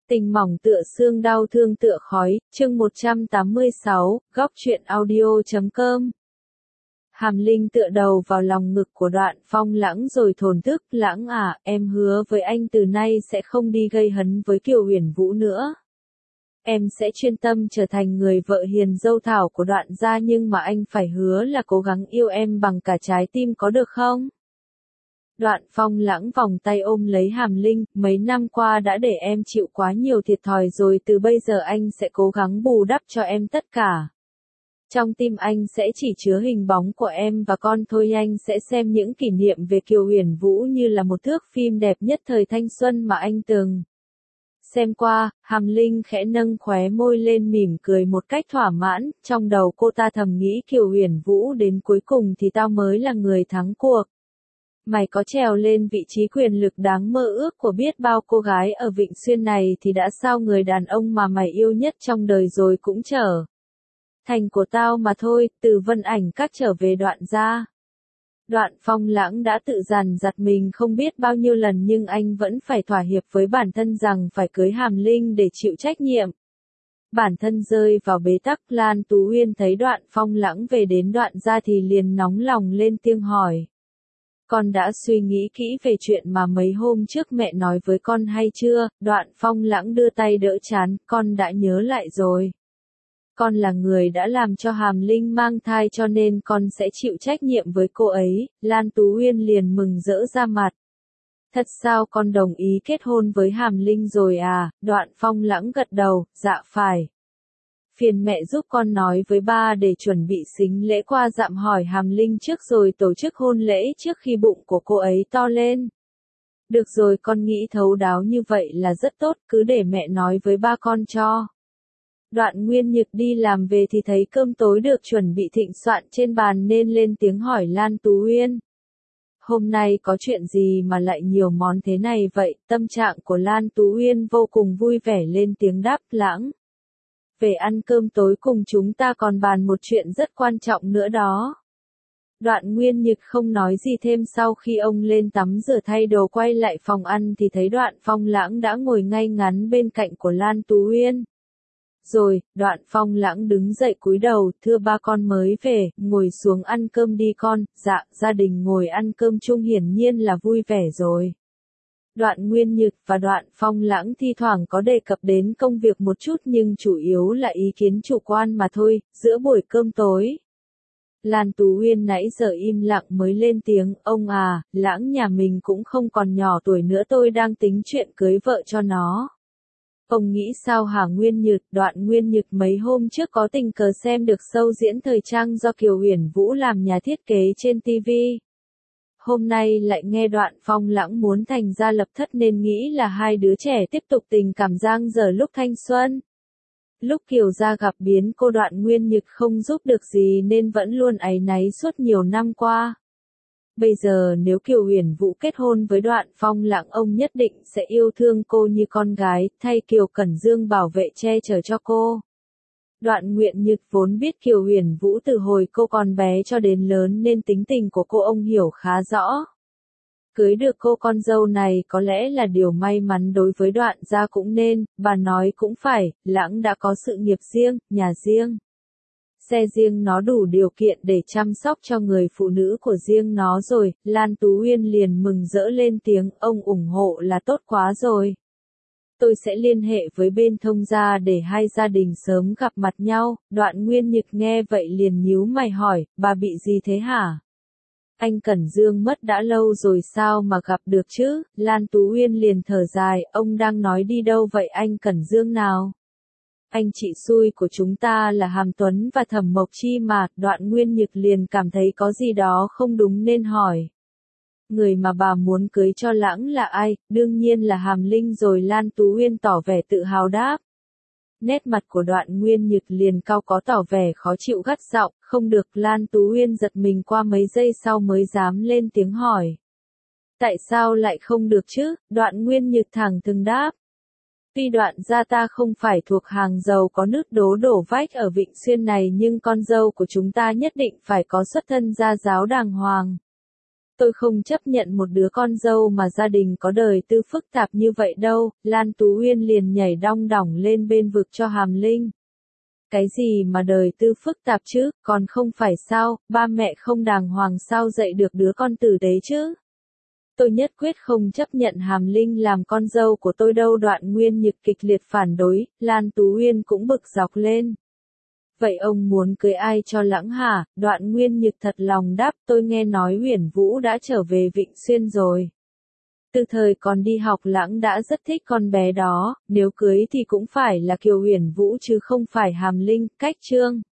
Tình mỏng tựa xương, đau thương tựa khói, chương 186, góc truyện audio.com. Hàm Linh tựa đầu vào lòng ngực của Đoạn Phong Lãng rồi thổn thức, Lãng à, em hứa với anh từ nay sẽ không đi gây hấn với Kiều Huyền Vũ nữa. Em sẽ chuyên tâm trở thành người vợ hiền dâu thảo của Đoạn gia, nhưng mà anh phải hứa là cố gắng yêu em bằng cả trái tim, có được không? Đoạn Phong Lãng vòng tay ôm lấy Hàm Linh, mấy năm qua đã để em chịu quá nhiều thiệt thòi rồi, từ bây giờ anh sẽ cố gắng bù đắp cho em tất cả. Trong tim anh sẽ chỉ chứa hình bóng của em và con thôi, anh sẽ xem những kỷ niệm về Kiều Huyền Vũ như là một thước phim đẹp nhất thời thanh xuân mà anh từng xem qua. Hàm Linh khẽ nâng khóe môi lên mỉm cười một cách thỏa mãn, trong đầu cô ta thầm nghĩ Kiều Huyền Vũ đến cuối cùng thì tao mới là người thắng cuộc. Mày có trèo lên vị trí quyền lực đáng mơ ước của biết bao cô gái ở Vịnh Xuyên này thì đã sao người đàn ông mà mày yêu nhất trong đời rồi cũng trở thành của tao mà thôi. Từ Vân Ảnh Các trở về Đoạn gia. Đoạn Phong Lãng đã tự dằn dặt mình không biết bao nhiêu lần, nhưng anh vẫn phải thỏa hiệp với bản thân rằng phải cưới Hàm Linh để chịu trách nhiệm. Bản thân rơi vào bế tắc, Lan Tú Uyên thấy Đoạn Phong Lãng về đến Đoạn gia thì liền nóng lòng lên tiếng hỏi. Con đã suy nghĩ kỹ về chuyện mà mấy hôm trước mẹ nói với con hay chưa? Đoạn Phong Lãng đưa tay đỡ trán, con đã nhớ lại rồi. Con là người đã làm cho Hàm Linh mang thai cho nên con sẽ chịu trách nhiệm với cô ấy. Lan Tú Uyên liền mừng rỡ ra mặt. Thật sao, con đồng ý kết hôn với Hàm Linh rồi à? Đoạn Phong Lãng gật đầu, dạ phải. Phiền mẹ giúp con nói với ba để chuẩn bị sính lễ qua dạm hỏi Hàm Linh trước rồi tổ chức hôn lễ trước khi bụng của cô ấy to lên. Được rồi, con nghĩ thấu đáo như vậy là rất tốt, cứ để mẹ nói với ba con cho. Đoạn Nguyên Nhược đi làm về thì thấy cơm tối được chuẩn bị thịnh soạn trên bàn nên lên tiếng hỏi Lan Tú Uyên. Hôm nay có chuyện gì mà lại nhiều món thế này vậy? Tâm trạng của Lan Tú Uyên vô cùng vui vẻ lên tiếng đáp, Lãng. Về ăn cơm tối cùng chúng ta còn bàn một chuyện rất quan trọng nữa đó. Đoạn Nguyên Nhược không nói gì thêm. Sau khi ông lên tắm rửa thay đồ quay lại phòng ăn thì thấy Đoạn Phong Lãng đã ngồi ngay ngắn bên cạnh của Lan Tú Uyên. Rồi, Đoạn Phong Lãng đứng dậy cúi đầu, thưa ba, con mới về, ngồi xuống ăn cơm đi con. Dạ, gia đình ngồi ăn cơm chung hiển nhiên là vui vẻ rồi. Đoạn Nguyên Nhược và Đoạn Phong Lãng thi thoảng có đề cập đến công việc một chút nhưng chủ yếu là ý kiến chủ quan mà thôi. Giữa buổi cơm tối, Lan Tú Uyên nãy giờ im lặng mới lên tiếng, ông à, Lãng nhà mình cũng không còn nhỏ tuổi nữa, tôi đang tính chuyện cưới vợ cho nó. Ông nghĩ sao hả Nguyên Nhược? Đoạn Nguyên Nhược mấy hôm trước có tình cờ xem được show diễn thời trang do Kiều Huyền Vũ làm nhà thiết kế trên TV. Hôm nay lại nghe Đoạn Phong Lãng muốn thành gia lập thất nên nghĩ là hai đứa trẻ tiếp tục tình cảm dang dở lúc thanh xuân. Lúc Kiều gia gặp biến cô, Đoạn Nguyên Nhược không giúp được gì nên vẫn luôn áy náy suốt nhiều năm qua. Bây giờ nếu Kiều Huyền Vũ kết hôn với Đoạn Phong Lãng, ông nhất định sẽ yêu thương cô như con gái, thay Kiều Cẩn Dương bảo vệ che chở cho cô. Đoạn Nguyện Nhược vốn biết Kiều Huyền Vũ từ hồi cô còn bé cho đến lớn nên tính tình của cô ông hiểu khá rõ. Cưới được cô con dâu này có lẽ là điều may mắn đối với Đoạn gia cũng nên, bà nói cũng phải, Lãng đã có sự nghiệp riêng, nhà riêng. Xe riêng, nó đủ điều kiện để chăm sóc cho người phụ nữ của riêng nó rồi. Lan Tú Uyên liền mừng rỡ lên tiếng, ông ủng hộ là tốt quá rồi. Tôi sẽ liên hệ với bên thông gia để hai gia đình sớm gặp mặt nhau. Đoạn Nguyên Nhược nghe vậy liền nhíu mày hỏi, bà bị gì thế hả? Anh Cẩn Dương mất đã lâu rồi sao mà gặp được chứ? Lan Tú Uyên liền thở dài, ông đang nói đi đâu vậy? Anh Cẩn Dương nào? Anh chị xui của chúng ta là Hàm Tuấn và Thẩm Mộc Chi mà. Đoạn Nguyên Nhược liền cảm thấy có gì đó không đúng nên hỏi. Người mà bà muốn cưới cho Lãng là ai? Đương nhiên là Hàm Linh rồi. Lan Tú Uyên tỏ vẻ tự hào đáp. Nét mặt của Đoạn Nguyên Nhược liền cau có tỏ vẻ khó chịu gắt giọng, không được. Lan Tú Uyên giật mình qua mấy giây sau mới dám lên tiếng hỏi. Tại sao lại không được chứ? Đoạn Nguyên Nhược thẳng thừng đáp. Tuy Đoạn gia ta không phải thuộc hàng giàu có nước đố đổ vách ở Vịnh Xuyên này nhưng con dâu của chúng ta nhất định phải có xuất thân gia giáo đàng hoàng. Tôi không chấp nhận một đứa con dâu mà gia đình có đời tư phức tạp như vậy đâu, Lan Tú Uyên liền nhảy đong đỏng lên bên vực cho Hàm Linh. Cái gì mà đời tư phức tạp chứ, còn không phải sao, ba mẹ không đàng hoàng sao dạy được đứa con tử tế chứ. Tôi nhất quyết không chấp nhận Hàm Linh làm con dâu của tôi đâu. Đoạn Nguyên Nhược kịch liệt phản đối, Lan Tú Uyên cũng bực dọc lên. Vậy ông muốn cưới ai cho Lãng hả? Đoạn Nguyên Nhược thật lòng đáp, tôi nghe nói Uyển Vũ đã trở về Vịnh Xuyên rồi. Từ thời còn đi học Lãng đã rất thích con bé đó, nếu cưới thì cũng phải là Kiều Uyển Vũ chứ không phải Hàm Linh. Cách chương